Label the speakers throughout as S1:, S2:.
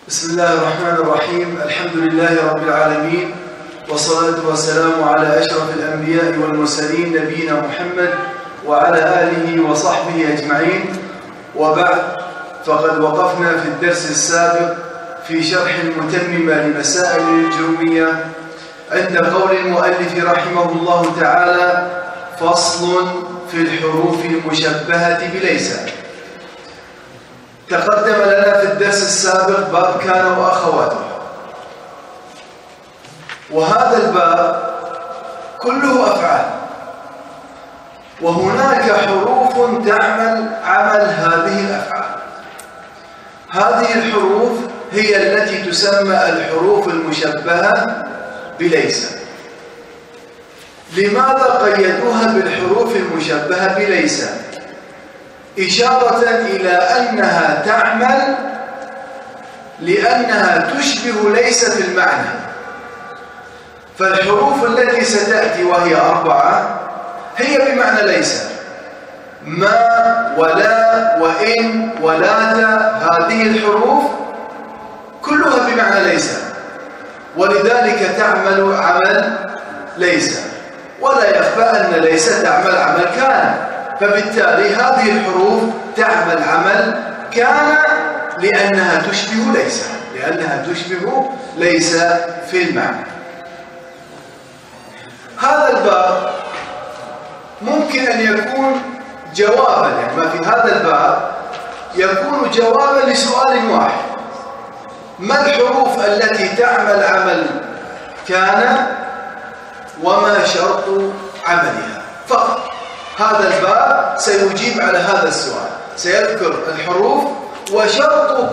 S1: بسم الله الرحمن الرحيم. الحمد لله رب العالمين، والصلاة والسلام على أشرف الأنبياء والمرسلين نبينا محمد وعلى آله وصحبه أجمعين. وبعد، فقد وقفنا في الدرس السابق في شرح المتممة لمسائل الجرمية عند قول المؤلف رحمه الله تعالى: فصل في الحروف المشبهة بليس. تقدم لنا في الدرس السابق باب كان وأخواته، وهذا الباب كله أفعال، وهناك حروف تعمل عمل هذه الأفعال. هذه الحروف هي التي تسمى الحروف المشبهة بليس. لماذا قيدوها بالحروف المشبهة بليس؟ إشارة إلى أنها تعمل لأنها تشبه ليس في المعنى. فالحروف التي ستأتي وهي 4 هي بمعنى ليس: ما ولا وإن ولات، هذه الحروف كلها بمعنى ليس، ولذلك تعمل عمل ليس. ولا يخفى أن ليس تعمل عمل كان، فبالتالي هذه الحروف تعمل عمل كان لأنها تشبه ليس في المعنى. هذا الباب ممكن أن يكون جوابا، يعني ما في هذا الباب يكون جوابا لسؤال واحد: ما الحروف التي تعمل عمل كان وما شرط عملها؟ فقط هذا الباب سيجيب على هذا السؤال، سيذكر الحروف وشرط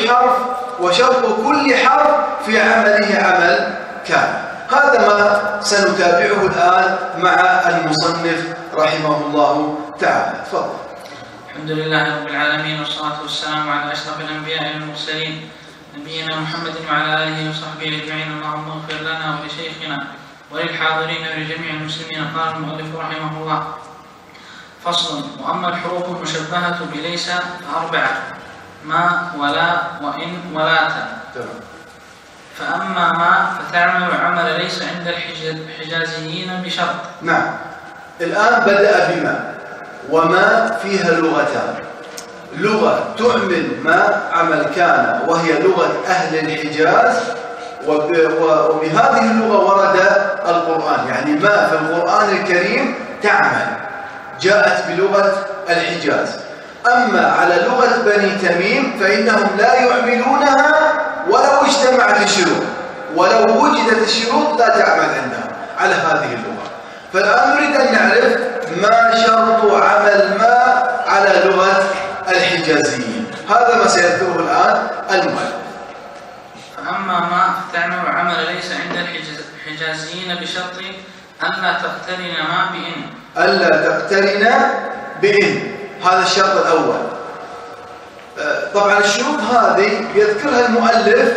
S1: كل حرف في عمله عمل كان. هذا ما سنتابعه الآن مع المصنف رحمه الله تعالى. تفضل.
S2: الحمد لله رب العالمين، والصلاة والسلام على أشرف الأنبياء والمرسلين نبينا محمد وعلى آله وصحبه أجمعين. اللهم اغفر لنا ولشيخنا وللحاضرين ولجميع المسلمين. قال المؤلف رحمه الله: فصل. وأما الحروف المشبهة بليس 4: ما ولا وإن ولات. فأما ما فتعمل عمل ليس عند الحجازيين بشرط.
S1: نعم، الآن بدأ بما، وما فيها لغتان: لغة تعمل ما عمل كان وهي لغة أهل الحجاز، وبهذه اللغة ورد القرآن، يعني ما في القرآن الكريم تعمل جاءت بلغة الحجاز. أما على لغة بني تميم فإنهم لا يعملونها ولو اجتمعت الشروط، ولو وجدت الشروط لا تعمل عندهم على هذه اللغة. فالآن نريد أن نعرف ما شرط عمل ما على لغة الحجازيين. هذا ما سيذكره الآن المؤلف.
S2: فأما ما تعمل عمل ليس عند الحجازيين بشرط ألا تقترن ما بإن.
S1: ألا تقترن بإن، هذا الشرط الأول. طبعا الشروط هذه يذكرها المؤلف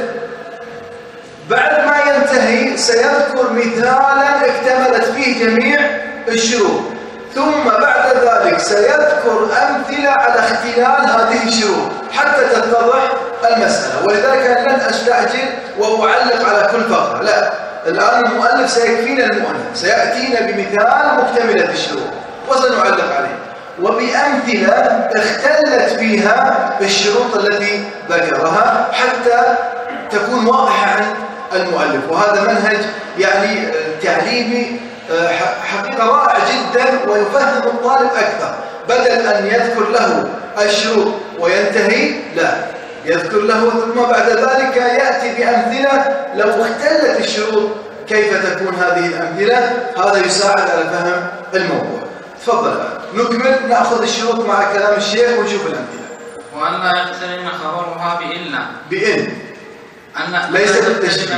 S1: بعد ما ينتهي، سيذكر مثالا اكتملت فيه جميع الشروط، ثم بعد ذلك سيذكر أمثلة على اختلال هذه الشروط حتى تتضح المسألة. ولذلك أنا لن أستعجل وأعلق على كل فقرة، لا، الآن المؤلف سيكفينا، المؤلف سيأتينا بمثال مكتملة الشروط وسنعلق عليه وبأمثلة اختلت فيها الشروط التي ذكرها حتى تكون واضحة عن المؤلف. وهذا منهج يعني تعليمي حقيقة رائع جدا، ويفهم الطالب أكثر. بدل أن يذكر له الشروط وينتهي، لا، يذكر له ثم بعد ذلك يأتي بأمثلة لو اختلت الشروط كيف تكون هذه الأمثلة. هذا يساعد على فهم الموضوع. تفضل، نكمل نأخذ الشروط مع كلام الشيخ ونشوف الأمثلة.
S2: وألا يقترن خبرها
S1: بإن ليس بالتشبيه،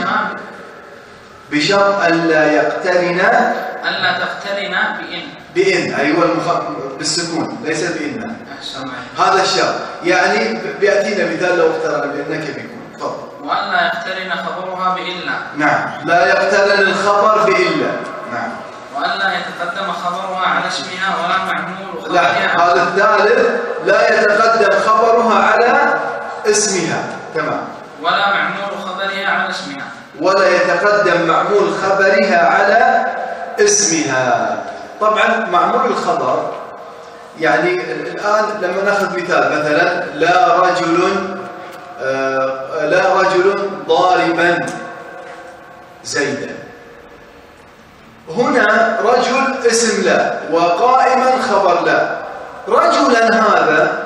S1: بشرط ألا يقترن، ألا
S2: تقترن
S1: بإن، أيوة، بالسكون، ليس بإن. هذا الشرط، يعني بيأتينا مثال لو اقترن بإن كيف يكون. تفضل.
S2: وألا يقترن خبرها بإلا.
S1: نعم، لا يقترن الخبر بإلا. نعم.
S2: وألا يتقدم خبرها على اسمها ولا معمول خبرها.
S1: لا، هذا الثالث، لا يتقدم خبرها على اسمها. تمام.
S2: ولا معمول خبرها على اسمها.
S1: ولا يتقدم معمول خبرها على اسمها. طبعا معمول الخبر يعني الآن لما ناخذ مثال مثلا لا رجل ضاربا زيدا. هنا رجل اسم لا وقائما خبر لا. رجلا هذا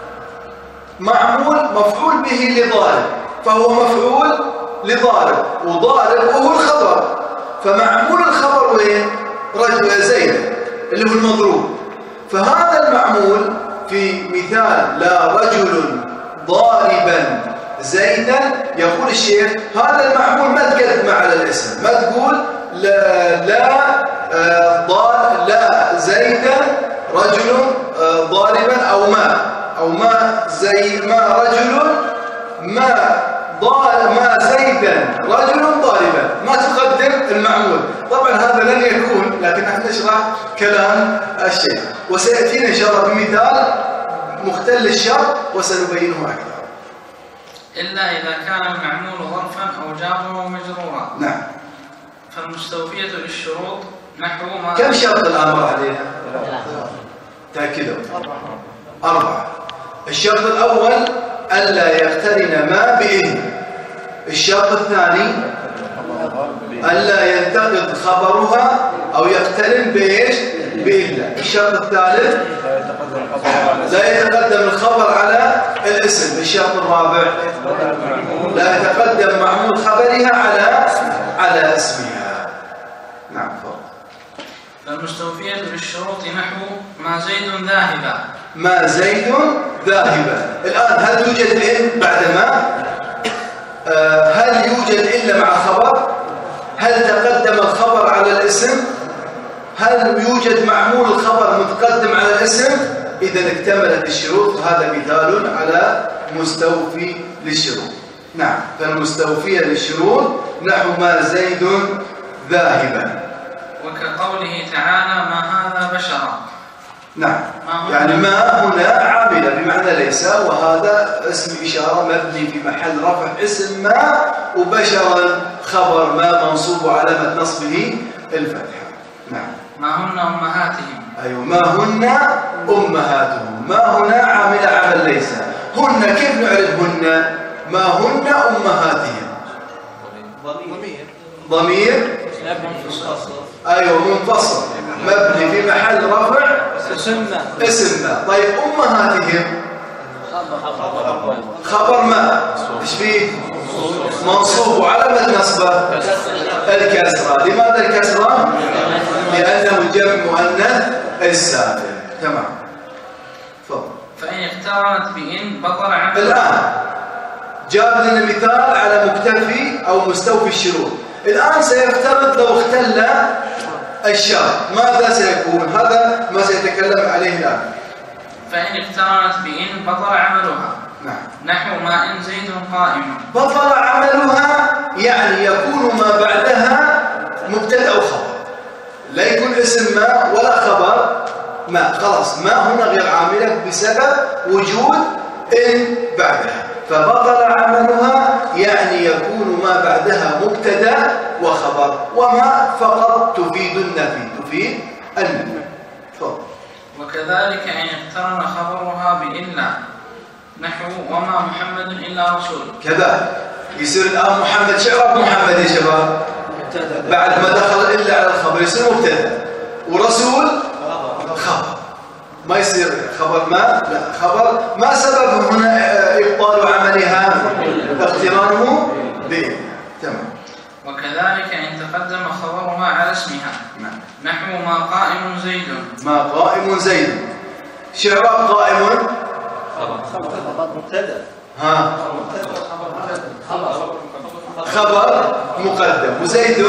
S1: مفعول به لضارب، فهو مفعول لضارب، وضارب وهو الخبر، فمعمول الخبر وين؟ رجل زيد اللي هو المضروب. فهذا المعمول في مثال لا رجل ضاربا زيدا، يقول الشيخ هذا المعمول ما تقدم على الاسم، ما تقول لا زيدا رجل ضاربا أو ما رجل ما زيدا رجل ضاربا، ما تقدم المعمول. طبعا هذا لن يكون، لكن نحن نشرح كلام الشيخ وسيأتينا إن شاء الله بمثال مختل الشرط وسنبينه أكثر.
S2: إلا إذا كان المعمول ظرفا أو جارا ومجرورا.
S1: نعم.
S2: فالمستوفية للشروط نحو ما.
S1: كم شرط الآن مر علينا؟ تأكدوا. 4. الشرط الأول ألا يقترن ما بإن. الشرط الثاني ألا ينتقض خبرها أو يقترن بإيش؟ بإلا. الشرط الثالث لا يتقدم الخبر على الاسم. الشرط الرابع لا يتقدم معمول خبرها على اسمها. نعم تفضل.
S2: فالمستوفية للشروط نحو ما زيد ذاهبا.
S1: ما زيد ذاهبا. الآن هل يوجد إن بعد ما؟ هل يوجد إلا مع خبر؟ هل تقدم الخبر على الاسم؟ هل يوجد معمول الخبر متقدم على الاسم؟ إذا اكتملت الشروط. هذا مثال على مستوفي للشروط. نعم. فالمستوفية للشروط نحو ما زيد ذاهبا.
S2: وكقوله تعالى ما هذا بشرا.
S1: نعم. يعني ما هنا عاملة بمعنى ليس، وهذا اسم إشارة مبني في محل رفع اسم ما، وبشرا خبر ما منصوب علامة نصبه الفتحة. نعم.
S2: ما هن أمهاتهم.
S1: أيوة ما هن أمهاتهم. ما هنا عاملة عمل ليس. هن كيف نعرف هن؟ ما هن أمهاتهم. ضمير أيوة منفصل مبني في محل رفع اسم ما. طيب أمهاتهم خبر ما إيش فيه؟ منصوب وعلامة نصبه الكسرة. لماذا الكسرة؟ لأنه جمع مؤنث السالم. تمام. تفضل.
S2: فإن اقترنت بإن بطل عمل. الآن
S1: جاب لنا مثال على مكتفي أو مستوفي الشروط. الآن سيفترض لو اختل الشرط ماذا سيكون؟ هذا ما سيتكلم عليه الآن.
S2: فإن اقترنت بإن بطل عملها.
S1: نعم.
S2: نحو ما إن زيد قائم.
S1: بطل عملها يعني يكون ما بعدها مبتدأ أو خبر، لا يكون اسم ما ولا خبر ما. خلاص ما هنا غير عاملة بسبب وجود إن بعدها. فبطل عملها يعني يكون ما بعدها مبتدأ وخبر، وما فقط تفيد النفي، تفيد النفي. تفضل.
S2: وكذلك إن اقترن خبرها بإلا نحو وما محمد إلا رسول.
S1: كذا يصير الآن محمد. شعر محمد يا شباب بعد ما دخل إلا على الخبر يصير مبتدأ، ورسول خبر. ما يصير خبر ما، لا خبر ما. سبب هنا إبطال عملها اقترانه بإن. تمام.
S2: وكذلك إن تقدم خبرها على اسمها. نحو ما قائم زيد.
S1: ما قائم زيد. شعر قائم
S3: خبر مبتدأ.
S1: ها خبر مقدم، وزيد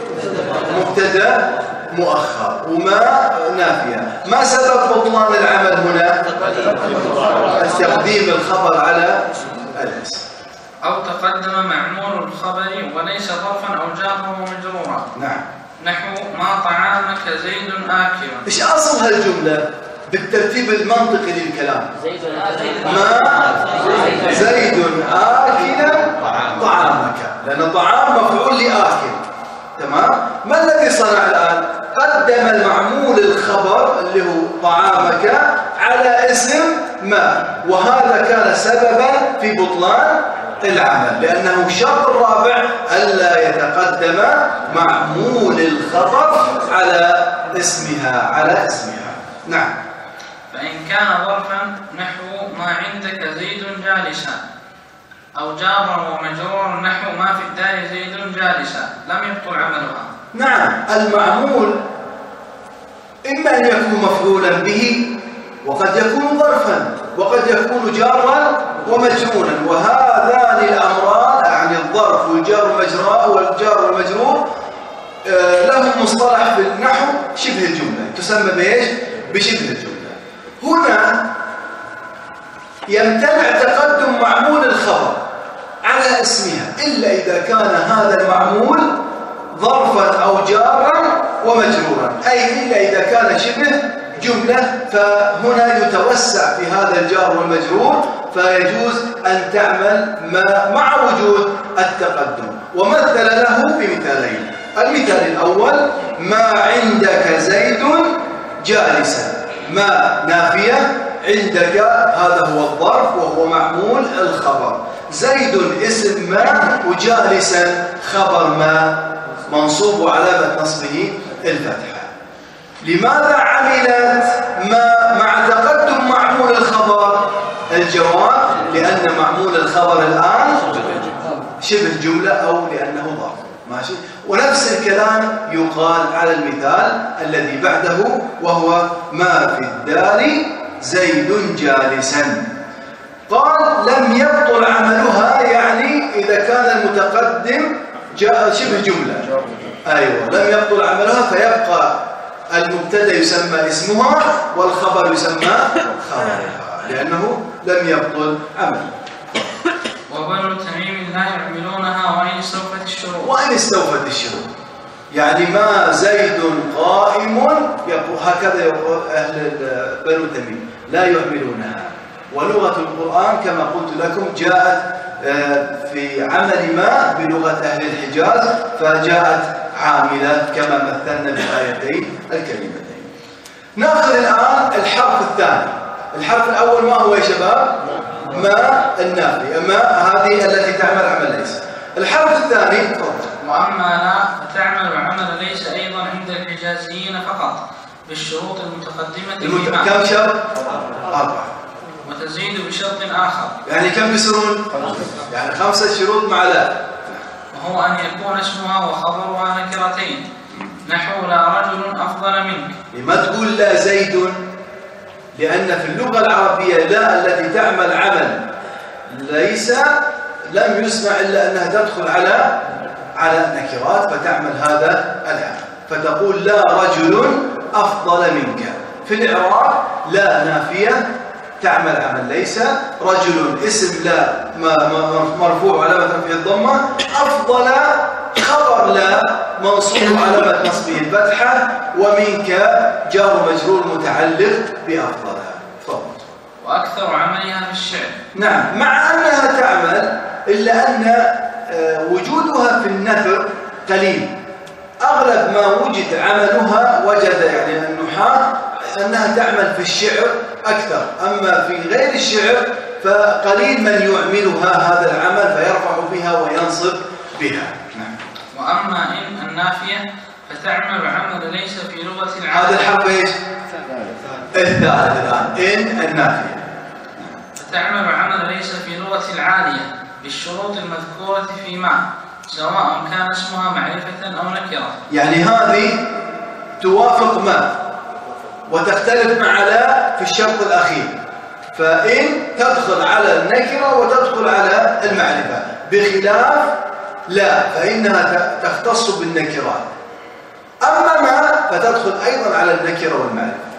S1: مبتدأ مؤخر، وما نافية. ما سبب بطلان العمل هنا؟ تقديم الخبر على الاسم.
S2: أو تقدم معمول الخبر وليس ظرفا أو جارا ومجرورا.
S1: نعم.
S2: نحو ما طعامك زيد آكل.
S1: إيش أصل هالجملة بالترتيب المنطقي للكلام؟
S3: زيد
S1: ما زيد آكلا طعامك، لأن الطعام مفعول لآكل. تمام؟ ما الذي صنع الآن؟ قدم المعمول الخبر اللي هو طعامك على اسم ما، وهذا كان سببا في بطلان العمل، لأنه الشرط الرابع ألا يتقدم معمول الخبر على اسمها. نعم.
S2: فإن كان ظرفا نحو ما عندك زيد جالسا، أو جارا ومجرورا نحو ما في الدار زيد جالسا، لم يبطل عملها.
S1: نعم، المعمول إما أن يكون مفعولا به، وقد يكون ظرفا، وقد يكون جارا ومجرورا، وهذان الأمران يعني الظرف والجار والمجرور لهم مصطلح في النحو شبه الجملة، تسمى بإيش؟ بشبه الجملة. هنا يمتنع تقدم معمول الخبر على اسمها إلا إذا كان هذا المعمول ظرفا أو جارا ومجرورا، أي إلا إذا كان شبه جملة، فهنا يتوسع في هذا الجار والمجرور، فيجوز أن تعمل مع وجود التقدم. ومثل له بمثالين. المثال الأول: ما عندك زيد جالسا، ما نافية، عندك هذا هو الظرف وهو معمول الخبر، زيد اسم ما، وجالسا خبر ما منصوب وعلامة نصبه الفتحة. لماذا عملت ما مع تقدم معمول الخبر؟ الجواب: لأن معمول الخبر الآن شبه جملة أو لأنه ظرف. ماشي. ونفس الكلام يقال على المثال الذي بعده، وهو ما في الدار زيد جالسا. قال: لم يبطل عملها، يعني إذا كان المتقدم جاء شبه جملة. أيوة، لم يبطل عملها، فيبقى المبتدا يسمى اسمها والخبر يسمى خبرها، لأنه لم يبطل عملها.
S2: وبنو تميم لا يعملونها وإن
S1: استوفت الشروط. يعني ما زيد قائم، يقول هكذا يقول أهل بنو تميم، لا يعملونها. ولغة القرآن كما قلت لكم جاءت في عمل ما بلغة أهل الحجاز، فجاءت عاملة كما مثلنا بالآيتين الكريمتين. نأخذ الآن الحرف الثاني. الحرف الأول ما هو يا شباب؟ ما النافية، ما هذه التي تعمل عمل ليس. الحرف الثاني تفضل.
S2: وأما لا فتعمل عمل ليس أيضا عند الحجازيين فقط بالشروط المتقدمة.
S1: كم شرط؟ 4.
S2: وتزيد بشرط آخر.
S1: يعني كم يصيرون؟ يعني 5 شروط مع لا.
S2: وهو أن يكون اسمها وخبرها نكرتين، نحو لا رجل أفضل منك.
S1: لما تقول لا زيد؟ لأن في اللغة العربية لا التي تعمل عمل ليس لم يسمع إلا أنها تدخل على النكرات، فتعمل هذا العمل، فتقول لا رجل أفضل منك. في الإعراب لا نافية تعمل عمل ليس، رجل اسم لا مرفوع علامة رفعه الضمة، أفضل خبر لا منصوب علامة نصبه الفتحة، ومنك جار مجرور متعلق بأفضل. تفضل.
S2: وأكثر عملها في الشعر.
S1: نعم، مع أنها تعمل إلا أن وجودها في النثر قليل. أغلب ما وجد عملها وجد يعني النحاة أنها تعمل في الشعر أكثر، أما في غير الشعر فقليل من يعملها هذا العمل فيرفع بها وينصب بها. نعم.
S2: وأما إن النافية فتعمل عمل ليس في لغة العالية.
S1: هذا الحرف إيش؟ الثالث الآن، إن النافية.
S2: فتعمل عمل ليس في لغة العالية بالشروط المذكورة في ما، سواء كان اسمها معرفة أو نكرة.
S1: يعني هذه توافق ما وتختلف مع لا في الشرط الأخير، فإن تدخل على النكرة وتدخل على المعرفة، بخلاف لا فإنها تختص بالنكرات. أما ما فتدخل أيضا على النكرة والمعرفة.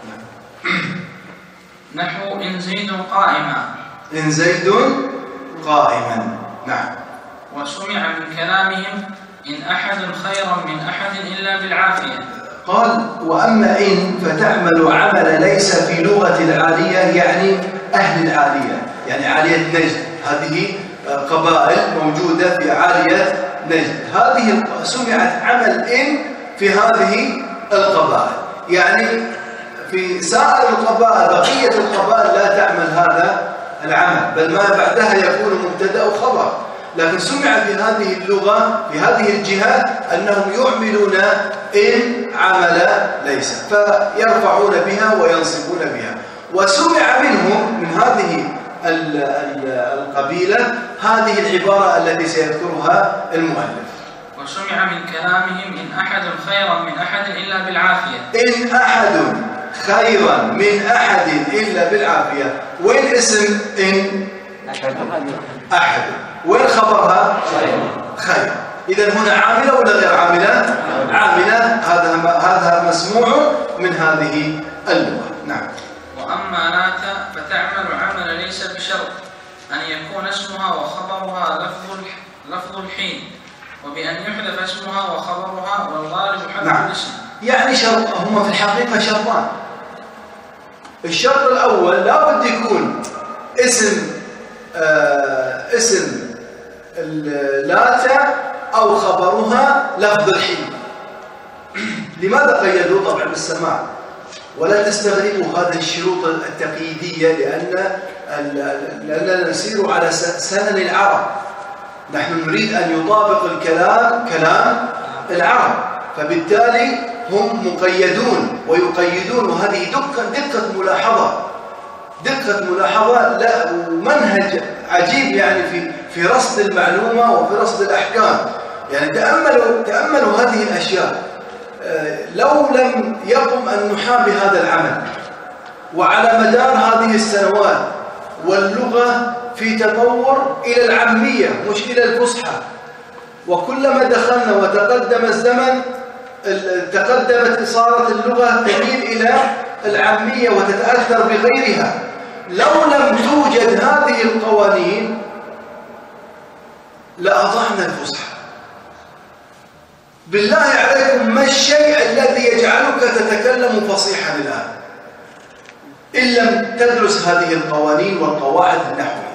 S2: نحو إن زيد قائما.
S1: إن زيد قائما. نعم.
S2: وسمع من كلامهم إن أحد خيرا من أحد إلا بالعافية.
S1: قال: وأما إن فتعمل عمل ليس في لغة العالية، يعني أهل العالية، يعني عالية نجد، هذه قبائل موجودة في عالية نجد. هذه سمعت عمل إن في هذه القبائل، يعني في سائر القبائل بقية القبائل لا تعمل هذا العمل، بل ما بعدها يكون مبتدأ وخبر، لكن سمع في هذه اللغة في هذه الجهة أنهم يعملون إن عمل ليس، فيرفعون بها وينصبون بها. وسمع منهم من هذه القبيلة هذه العبارة التي سيذكرها المؤلف:
S2: وسمع من كلامهم إن أحد خيرا من أحد إلا بالعافية.
S1: إن أحد خيرا من أحد إلا بالعافية. وين اسم إن؟ أحد. وين خبرها؟ خير. إذن هنا عاملة ولا غير عاملة؟ عاملة. هذا مسموع من هذه اللغة. نعم.
S2: وأما لات فتعمل عمل ليس بشرط أن يكون اسمها وخبرها لفظ الحين، وبأن يحذف اسمها وخبرها، والغالب حذف الاسم.
S1: يعني شرط، هما في الحقيقة شرطان. الشرط الأول لا بد يكون اسم لاتا أو خبرها لفظ الحين. لماذا قيدوا؟ طبعا بالسماع، ولا تستغربوا هذه الشروط التقييدية، لأننا نسير على سنن العرب. نحن نريد أن يطابق الكلام كلام العرب، فبالتالي هم مقيدون ويقيدون. وهذه دقة ملاحظة لا ومنهج عجيب يعني في رصد المعلومة وفي رصد الأحكام. يعني تأملوا هذه الأشياء. لو لم يقم النحاة بهذا العمل، وعلى مدار هذه السنوات واللغة في تطور إلى العامية مش إلى الفصحى، وكلما دخلنا وتقدم الزمن تقدمت صارت اللغة تميل إلى العامية وتتأثر بغيرها. لو لم توجد هذه القوانين لأضعنا الفصحى. بالله عليكم، ما الشيء الذي يجعلك تتكلم فصيحا الآن إن لم تدرس هذه القوانين والقواعد النحوية؟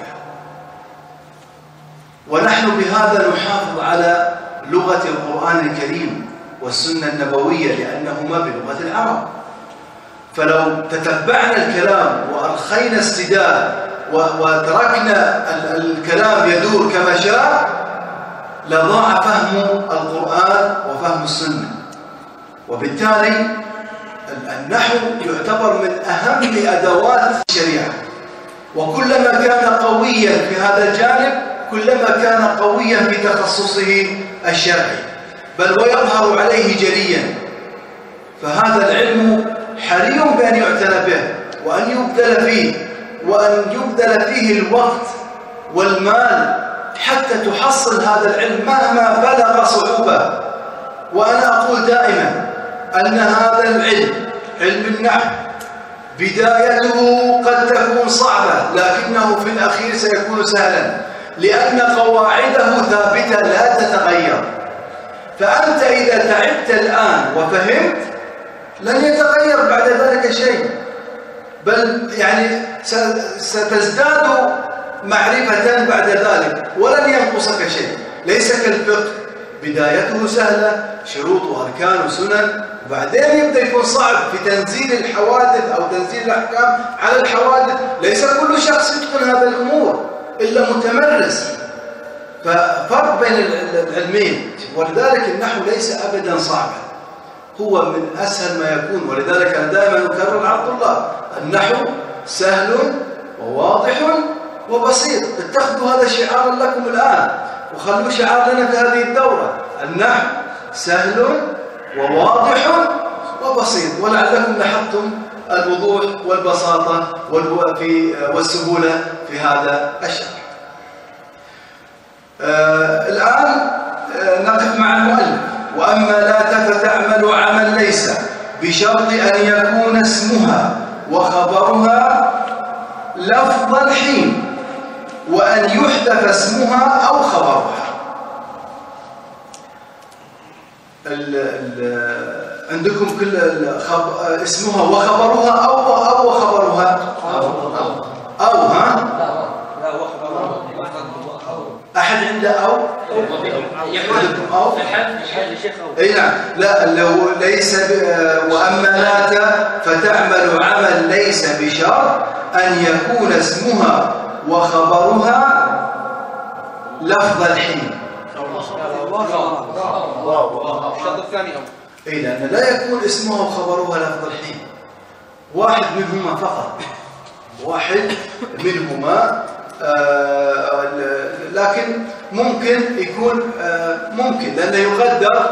S1: ونحن بهذا نحافظ على لغة القرآن الكريم والسنة النبوية لأنهما بلغة العرب. فلو تتبعنا الكلام وأرخينا السداد وتركنا الكلام يدور كما شاء لضاع فهم القرآن وفهم السنة. وبالتالي النحو يعتبر من أهم أدوات الشريعة، وكلما كان قويا في هذا الجانب كلما كان قويا في تخصصه الشرعي، بل ويظهر عليه جليا. فهذا العلم حري بأن يعتنى به وأن يبذل فيه، وأن يبذل فيه الوقت والمال حتى تحصل هذا العلم مهما بلغ صعوبة. وأنا أقول دائما أن هذا العلم، علم النحو، بدايته قد تكون صعبة لكنه في الأخير سيكون سهلا، لأن قواعده ثابتة لا تتغير. فأنت إذا تعبت الآن وفهمت لن يتغير بعد ذلك شيء، بل يعني ستزداد معرفة بعد ذلك ولن ينقصك شيء. ليس كالفقه بدايته سهلة، شروط وأركان وسنن، وبعدين يبدأ يكون صعب في تنزيل الحوادث أو تنزيل الأحكام على الحوادث. ليس كل شخص يتقن هذا الأمور إلا متمرس. ففرق بين العلمين، ولذلك النحو ليس أبدا صعبا، هو من أسهل ما يكون. ولذلك أنا دائما أكرر على الطلاب: النحو سهل وواضح وبسيط. اتخذوا هذا شعارا لكم الآن وخلوا شعار لنا في هذه الدورة: النحو سهل وواضح وبسيط. ولعلكم لاحظتم الوضوح والبساطة والسهولة في هذا الشرح. الآن نقف مع المؤلف: وأما لا فتعمل عمل ليس بشرط أن يكون اسمها وخبرها لفظ الحين، وأن يحذف اسمها أو خبرها. عندكم كل اسمها وخبرها أو خبرها أو ها؟
S3: لا وخبرها
S1: عندكم أو
S3: الحل شيخ أو
S1: اي نعم. لا لو ليس واما لات فتعمل عمل ليس بشرط ان يكون اسمها وخبرها لفظ الحين.
S3: الشرط الثاني أو
S1: اي لان لا يكون اسمها وخبرها لفظ الحين، واحد منهما فقط، واحد منهما. لكن ممكن يكون ممكن لأنه يقدر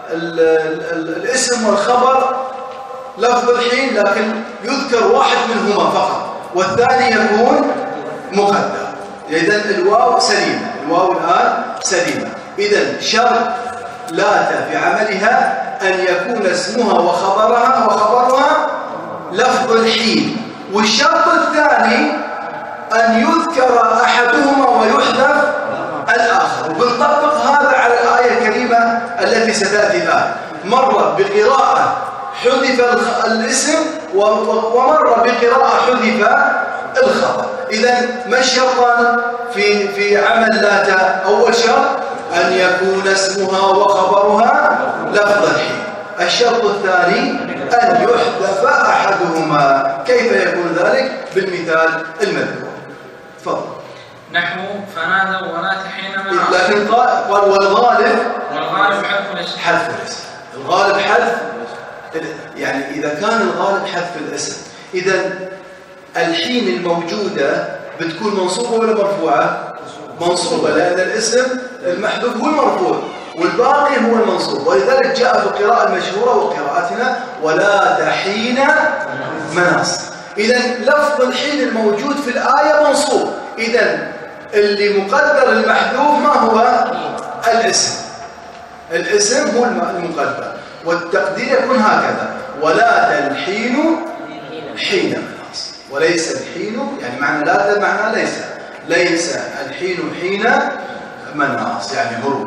S1: الاسم والخبر لفظ الحين، لكن يذكر واحد منهما فقط والثاني يكون مقدر. إذن الواو سليمة، الواو الآن سليمة. إذن شرط لات في عملها أن يكون اسمها وخبرها لفظ الحين. والشرط الثاني أن يذكر أحدهما ويحذف الآخر. وبنطبق هذا على الآية الكريمة التي ستأتي الآن. مرة بقراءة حذف الاسم ومرة بقراءة حذف الخبر. إذن ما الشرطان في عمل لات؟ أول شرط أن يكون اسمها وخبرها لفظ الحين. الشرط الثاني أن يحذف أحدهما. كيف يكون ذلك؟ بالمثال المذكور. تفضل.
S2: نحو فنادوا ولات حين مناص.
S1: لكن قال والغالب
S2: حذف الاسم.
S1: حذف الاسم. الغالب حذف، يعني إذا كان الغالب حذف الاسم، إذا الحين الموجودة بتكون منصوبة ولا مرفوعة؟ منصوبة، لأن الاسم المحذوف هو المرفوع والباقي هو المنصوب. ولذلك جاء في القراءة المشهورة وقراءتنا ولا حين مناص. إذا لفظ الحين الموجود في الآية منصوب. إذا اللي مقدر المحذوف ما هو؟ الاسم. الاسم هو المقدر، والتقدير يكون هكذا: ولا الحين حين مناص. وليس الحين، يعني معنى لا معنى ليس الحين حين مناص، يعني هروب.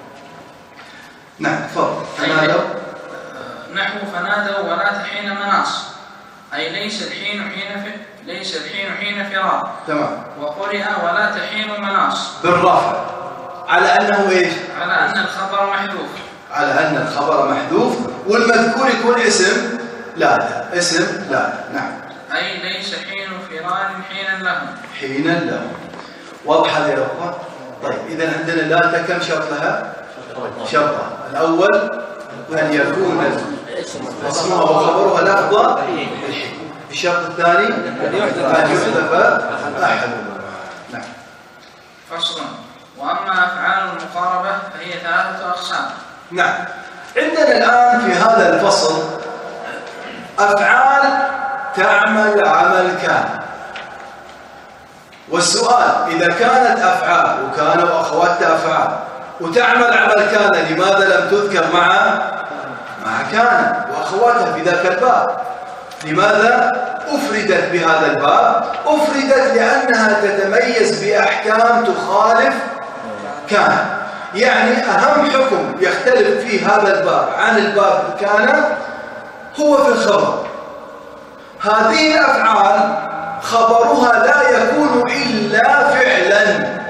S1: نعم تفضل. فنادوا
S2: نحو فنادوا ولات حين مناص، أي ليس الحين حين فراق.
S1: تمام.
S2: وقرئ ولات حين مناص
S1: بالرفع على أنه إيش؟
S2: على أن الخبر محذوف.
S1: على أن الخبر محذوف والمذكور يكون اسم لا. اسم لا. نعم.
S2: أي ليس حين فرار حين لهم.
S1: حين لهم. واضح هذه يا أخوة؟ طيب إذا عندنا لا كم شرط لها؟ شرطان. الأول أن يكون اسمها وخبرها لفظ الحين. الشرط الثاني أن يحذف أحدهما. نعم.
S2: فصل. وأما أفعال المقاربة فهي 3 أقسام.
S1: نعم. عندنا الآن في هذا الفصل أفعال تعمل عمل كان. والسؤال إذا كانت أفعال وكانوا أخواتها أفعال وتعمل عمل كان، لماذا لم تذكر مع كان وأخواتها في ذاك الباب؟ لماذا أفردت بهذا الباب؟ أفردت لأنها تتميز بأحكام تخالف كان. يعني أهم حكم يختلف في هذا الباب عن الباب كان هو في الخبر. هذه الأفعال خبرها لا يكون إلا فعلا.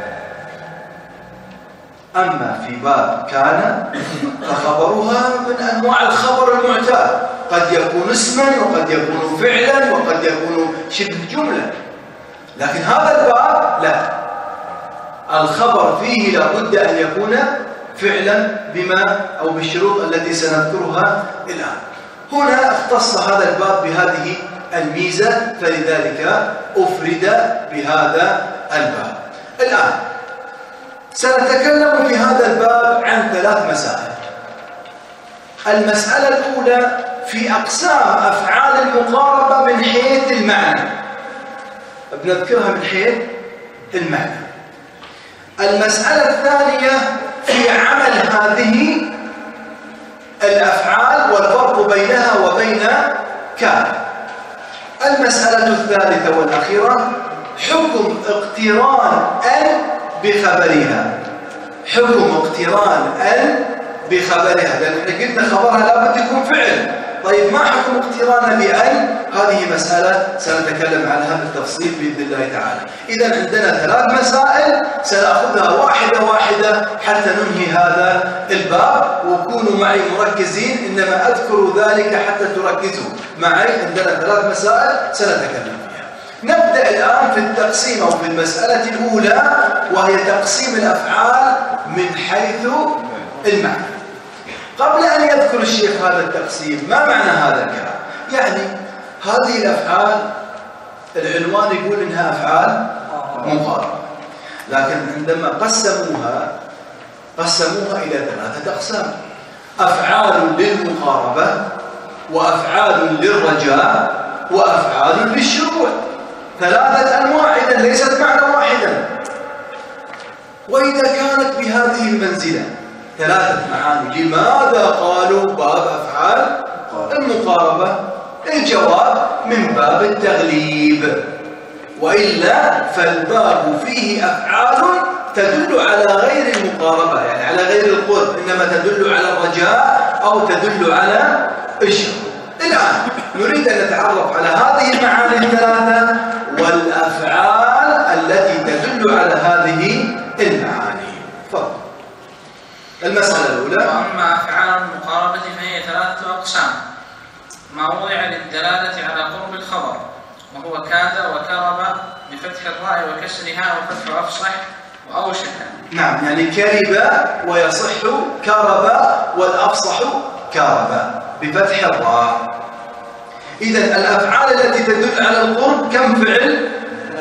S1: أما في باب كان فخبرها من أنواع الخبر المعتاد، قد يكون اسما وقد يكون فعلا وقد يكون شبه جملة. لكن هذا الباب لا، الخبر فيه لابد أن يكون فعلا بما أو بالشروط التي سنذكرها الآن. هنا اختص هذا الباب بهذه الميزة، فلذلك أفرد بهذا الباب. الآن سنتكلم في هذا الباب عن 3 مسائل. المسألة الأولى في أقسام أفعال المقاربة من حيث المعنى، بنذكرها من حيث المعنى. المسألة الثانية في عمل هذه الأفعال والفرق بينها وبين كان. المسألة الثالثة والأخيرة حكم اقتران أن بخبرها. حكم اقتران أن بخبرها، لأن احنا قلنا خبرها لابد يكون فعل، طيب ما حكم اقترانه بأن؟ هذه مسألة سنتكلم عنها بالتفصيل بإذن الله تعالى. إذا عندنا 3 مسائل سنأخذها واحدة واحدة حتى ننهي هذا الباب، وكونوا معي مركزين، إنما أذكر ذلك حتى تركزوا معي. عندنا 3 مسائل سنتكلم فيها. نبدأ الآن في التقسيم أو في المسألة الأولى، وهي تقسيم الأفعال من حيث المعنى. قبل أن يذكر الشيخ هذا التقسيم، ما معنى هذا الكلام؟ يعني هذه الأفعال العنوان يقول إنها أفعال مقاربة، لكن عندما قسموها إلى 3 أقسام: أفعال للمقاربة، وأفعال للرجاء، وأفعال للشروع. 3 أنواع، إذن ليست معنى واحدا. وإذا كانت بهذه المنزلة 3 معاني، لماذا قالوا باب أفعال المقاربة؟ الجواب من باب التغليب، وإلا فالباب فيه أفعال تدل على غير المقاربة، يعني على غير القرب، إنما تدل على الرجاء أو تدل على الشروع. الآن نريد أن نتعرف على هذه المعاني ال3 والأفعال التي تدل على هذه المعاني. تفضل. المسألة الأولى:
S2: وأما أفعال المقاربة فهي 3 أقسام: ما وضع للدلالة على قرب الخبر، وهو كاد وكرب بفتح الراء وكسرها وفتح أفصح وأوشك.
S1: نعم، يعني كرب ويصح كرب، والأفصح كرب بفتح الراء. إذن الأفعال التي تدل على القرب كم فعل؟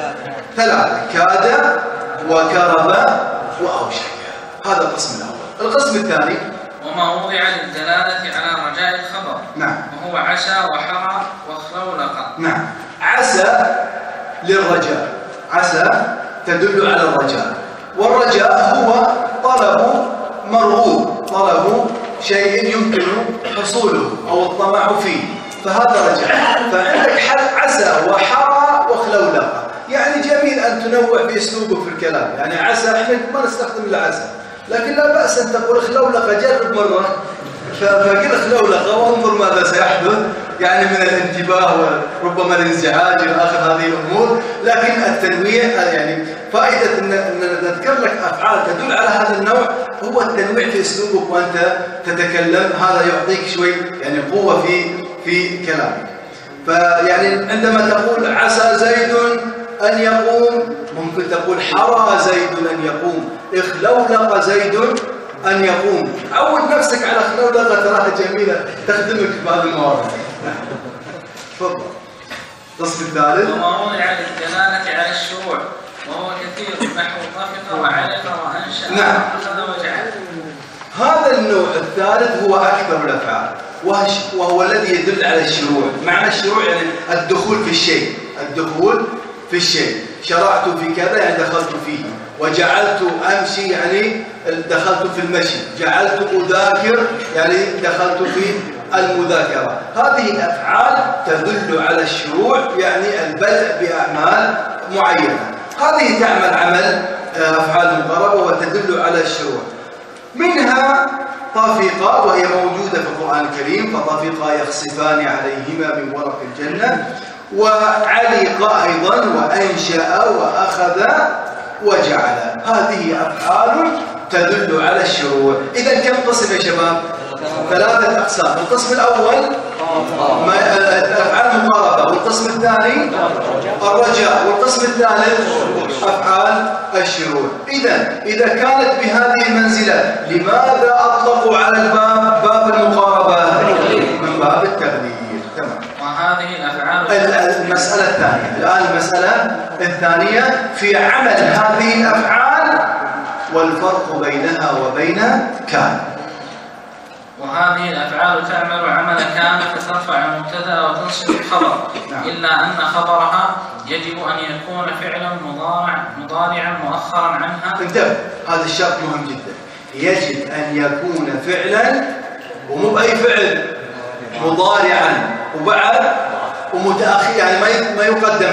S1: 3: كاد وكرب وأوشك. هذا القسم الأول. القسم الثاني:
S2: وما وضع للدلالة على رجاء الخبر.
S1: نعم.
S2: وهو عسى وحرى وخلولق.
S1: نعم. عسى للرجاء، عسى تدل على الرجاء، والرجاء هو طلب مرغوب، طلب شيء يمكن حصوله أو الطمع فيه، فهذا رجاء. فعندك عسى وحرى وخلولق، يعني جميل أن تنوع في أسلوبك في الكلام. يعني عسى احنا ما نستخدم إلا عسى، لكن لا بأس أن تقول خلولق. جرب مرة فقل خلولق وانظر ماذا سيحدث، يعني من الانتباه وربما الانزعاج إلى آخر هذه الأمور. لكن التنويع، يعني فائدة أن نذكر لك أفعال تدل على هذا النوع هو التنويع في أسلوبك وأنت تتكلم. هذا يعطيك شوي يعني قوة في كلامك. فيعني عندما تقول عسى زيد أن يقوم، ممكن تقول حرى زيد أن يقوم، اخلولق زيد أن يقوم. عود نفسك على خلولقة، تراها جميلة تخدمك في هذه المواضيع. تفضل. القسم الثالث:
S2: وما وضع للدلالة على الشروع، وهو كثير نحو طفق وعلق وأنشأ وأخذ وجعل. هذا
S1: النوع الثالث هو أكثر الأفعال، وهو الذي يدل على الشروع. معنى الشروع يعني الدخول في الشيء، الدخول في الشيء. شرعت في كذا يعني دخلت فيه، وجعلت أمشي يعني دخلت في المشي، جعلت أذاكر يعني دخلت في المذاكرة. هذه الأفعال تدل على الشروع، يعني البدء بأعمال معينة. هذه تعمل عمل أفعال مقاربة وتدل على الشروع. منها طافقة، وهي موجودة في القرآن الكريم: فطافقا يخصفان عليهما من ورق الجنة، وعلق أيضا، وأنشأ وأخذ وجعل. هذه أفعال تدل على الشروع. إذا كم قسم يا شباب؟ 3 أقسام. القسم الأول أفعال المقاربة، والقسم الثاني الرجاء، والقسم الثالث أفعال الشروع. إذا كانت بهذه المنزلة، لماذا أطلقوا على الباب باب المقاربة؟ من باب التغليب. تمام.
S2: وهذه الأفعال
S1: المسألة الثانية. الآن المسألة الثانية في عمل هذه الأفعال والفرق بينها وبين كان.
S2: وهذه الأفعال تعمل عمل كان، فترفع المبتدأ وتنصب الخبر. إلا أن خبرها يجب أن يكون فعلا مضارعا مؤخرا عنها.
S1: انتبه، هذا الشرط مهم جدا. يجب أن يكون فعلا، ومو بأي فعل، مضارعا وبعد ومتأخر، يعني ما يقدم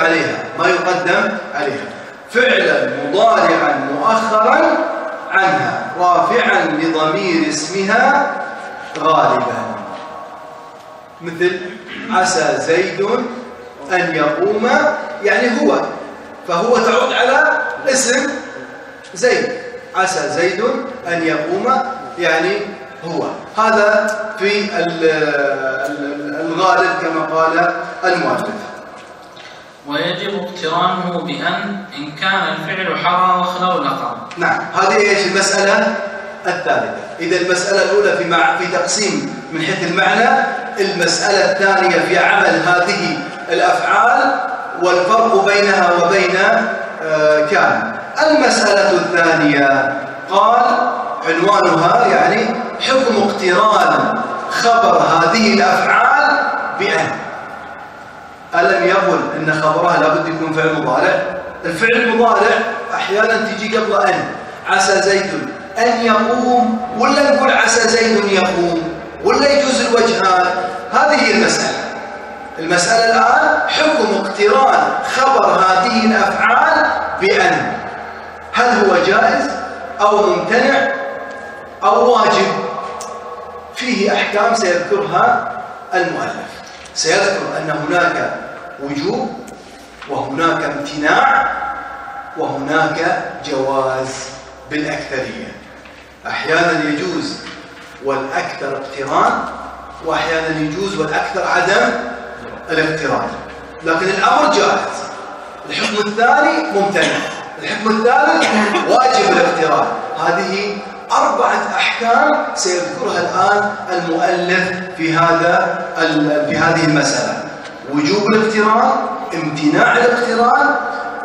S1: عليها، فعلا مضارعا مؤخرا عنها، رافعا لضمير اسمها غالبا. مثل عسى زيد أن يقوم، يعني هو، فهو تعود على اسم زيد. عسى زيد أن يقوم يعني هو. هذا في الغالب كما قال المؤلف.
S2: ويجب اقترانه بأن إن كان الفعل حرى وخلو لقى.
S1: نعم، هذه ايش المسألة الثالثة. إذا المسألة الأولى في تقسيم من حيث المعنى، المسألة الثانية في عمل هذه الأفعال والفرق بينها وبين كان. المسألة الثانية قال عنوانها يعني حكم اقتران خبر هذه الأفعال بأن. ألم يقل إن خبرها لابد يكون فعل مضارع؟ الفعل المضارع أحيانا تجي قبل أن. عسى زيد أن يقوم، ولا نقول عسى زيد يقوم، ولا يجوز الوجهان. هذه هي المسألة. المسألة الآن حكم اقتران خبر هذه الأفعال بأن. هل هو جائز أو ممتنع أو واجب؟ فيه أحكام سيذكرها المؤلف. سيذكر أن هناك وجوب وهناك امتناع وهناك جواز بالأكثرية. أحيانا يجوز والأكثر اقتران، وأحيانا يجوز والأكثر عدم الاقتران، لكن الأمر جائز. الحكم الثاني ممتنع، الحكم الثالث واجب الاقتران. هذه 4 أحكام سيذكرها الآن المؤلف في هذه المسألة: وجوب الاقتران، امتناع الاقتران،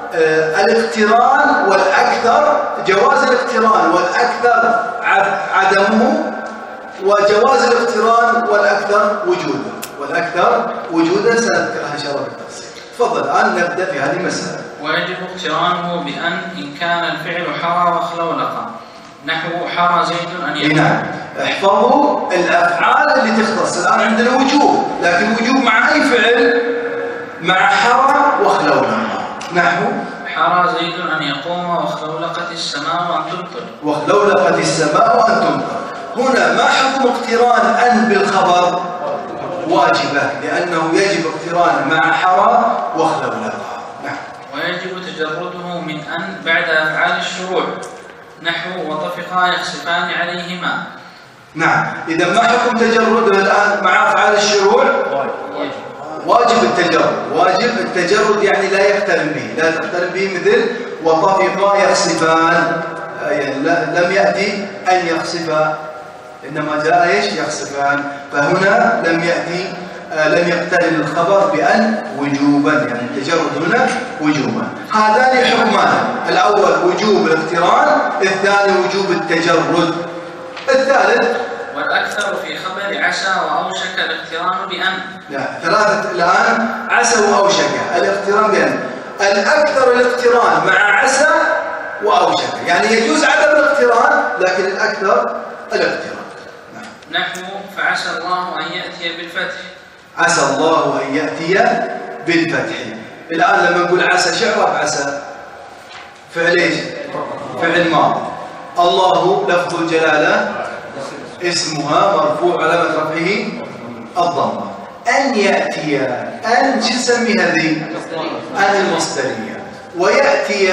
S1: الاقتران والأكثر، جواز الاقتران والأكثر عدمه، وجواز الاقتران والأكثر وجوده. والأكثر وجودا سنذكرها إن شاء الله بالتفصيل. تفضل الآن نبدأ في هذه المسألة.
S2: ويجب اقترانه بأن إن كان الفعل حرى وخلو لقى، نحو حرى زيد أن يقوم.
S1: نعم، احفظوا الأفعال اللي تختص. الآن عندنا وجوب، لكن وجوب مع أي فعل؟ مع حرى وخلو لقى. نحو
S2: حرى زيد أن يقوم وخلولقت السماء وأن تمطر.
S1: وخلولقت السماء وأن تمطر. هنا ما حكم اقتران أن بالخبر؟ واجبة، لأنه يجب اقتران مع حرى وخلولقى. نعم.
S2: ويجب تجرده من أن بعد أفعال الشروع، نحو وطفقا يخسفان عليهما.
S1: نعم، إذا ما حكم تجرده الآن مع أفعال الشروع؟ واجب التجرد. واجب التجرد يعني لا يقترن به، لا تقترن به، مثل وطفقا يخسفان، يعني لم يأتي أن يخسفا، إنما جاء إيش؟ يخسفان. فهنا لم يأتي، لم يقترن الخبر بأن وجوبا، يعني التجرد هنا وجوبا. هذان حكمان: الأول وجوب الاقتران، الثاني وجوب التجرد. الثالث
S2: والأكثر في خبر عسى وأوشك الاقتران بأن.
S1: لا، 3 الآن: عسى وأوشك الاقتران بأن. الأكثر الاقتران مع عسى وأوشك، يعني يجوز عدم الاقتران، لكن الأكثر الاقتران.
S2: نحو فعسى الله أن يأتي بالفتح.
S1: عسى الله أن يأتي بالفتح. الآن لما نقول عسى، شعرف عسى فعل ايش؟ فعل ماضي. الله لفظ الجلالة اسمها مرفوع علامة رفعه الضمة. أن يأتي، أن شو نسمي هذه؟ أن المصدرية. ويأتي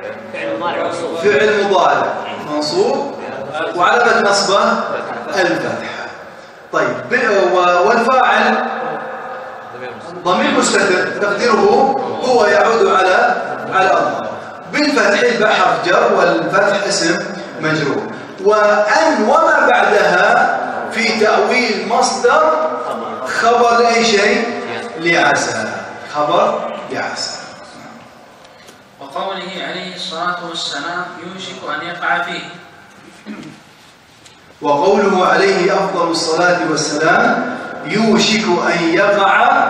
S1: فعل مضارع منصوب وعلامة نصبه الفتحة. طيب، والفاعل ضمير مستتر تقديره هو يعود على الله. بالفتح الباء حرف جر، والفتح اسم مجرور. وأن وما بعدها في تأويل مصدر خبر لأي شيء؟ لعسى، خبر لعسى.
S2: وقوله عليه الصلاة والسلام يوشك أن يقع فيه.
S1: وقوله عليه أفضل الصلاة والسلام يوشك أن يقع،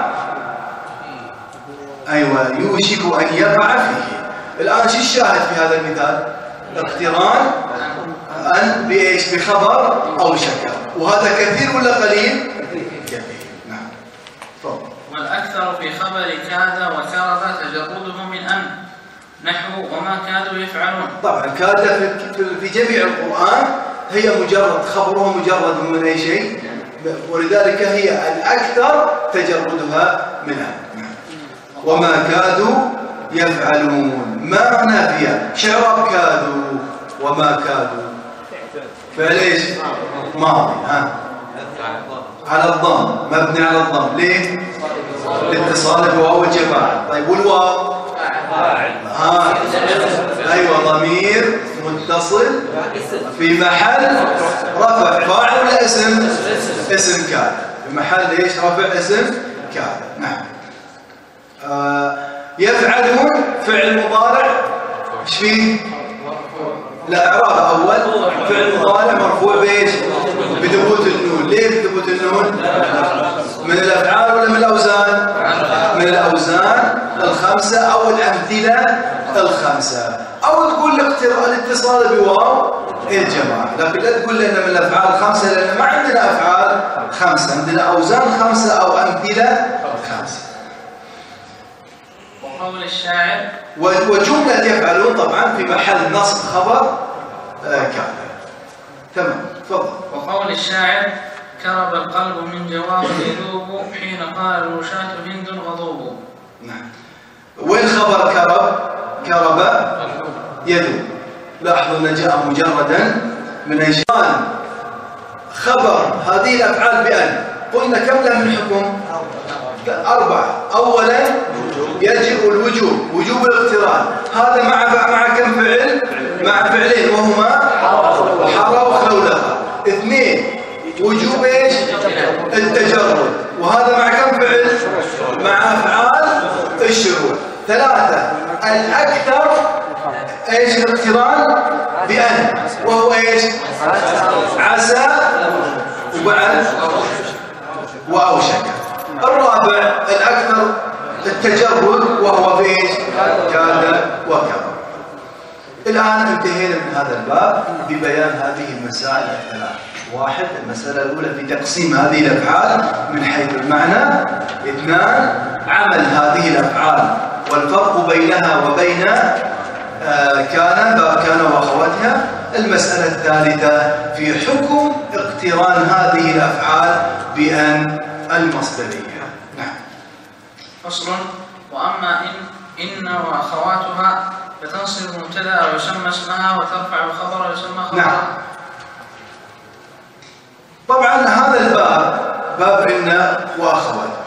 S1: أيوة، يوشك أن يقع فيه. الآن شو الشاهد في هذا المثال؟ اقتران أن بإيش؟ بخبر أوشك. وهذا كثير ولا قليل؟ كثير. نعم. طبعا.
S2: والأكثر في خبر كاد وكرب تجرده من أن، نحو وما كادوا يفعلون.
S1: طبعا كاد في جميع القرآن هي مجرد خبرها، مجرد من أي شيء؟ ولذلك هي الأكثر تجردها منها. وما كادوا يفعلون ما نافية شعراب كادوا وما كادوا فعل ايش؟ ماضي على الضم مبني على الضم ليه؟ الاتصال بواو الجماعة. طيب والواو؟ ايوه ضمير متصل في محل رفع فاعل ولا اسم؟ اسم كان في محل ايش؟ رفع اسم كان. نعم. يفعلون فعل مضارع ايش فيه؟ لا اعراب اول فعل مضارع مرفوع بايش؟ بثبوت النون. ليه بثبوت النون؟ من الافعال ولا من الاوزان؟ من الاوزان الخمسه او الامثله الخمسه. او تقول الاتصال بواو الجماعه، لكن لا تقول لنا من الافعال الخمسه لان ما عندنا افعال خمسه، عندنا اوزان خمسه او امثله خمسه.
S2: وقول الشاعر
S1: وجمله يفعلون طبعا في محل نصب خبر كان. تمام تفضل.
S2: وقول الشاعر كرب القلب من جواب يذوب حين قال الوشاة هند غضوب.
S1: نعم. وين خبر كرب؟ كرب يذوب. لاحظوا أنه جاء مجردا من انشاء خبر هذه الافعال بأن. قلنا كم له من حكم؟ 4. اولا يجب الوجوب، وجوب الاقتران. هذا مع كم فعل؟ مع فعلين وهما حرى وخلولقة. 2 وجوب ايش؟ التجرد، وهذا مع كم فعل؟ مع افعال الشروع. 3 الاكثر ايش؟ الاقتران بأن، وهو ايش؟ عسى وبعد واوشك. 4 الاكثر التجرد، وهو بايش؟ كاد وكفر. الآن انتهينا من هذا الباب ببيان هذه المسائل الثلاث. 1 المسألة الأولى في تقسيم هذه الأفعال من حيث المعنى. 2 عمل هذه الأفعال والفرق بينها وبين كان باب كان وأخواتها. المسألة الثالثة في حكم اقتران هذه الأفعال بأن المصدرية. نعم.
S2: فصل. وأما إن وأخواتها فتنصب مبتدأ أو يسمى اسمها وترفع الخبر ويسمى خبرها.
S1: نعم. طبعا هذا الباب باب إن وأخواتها.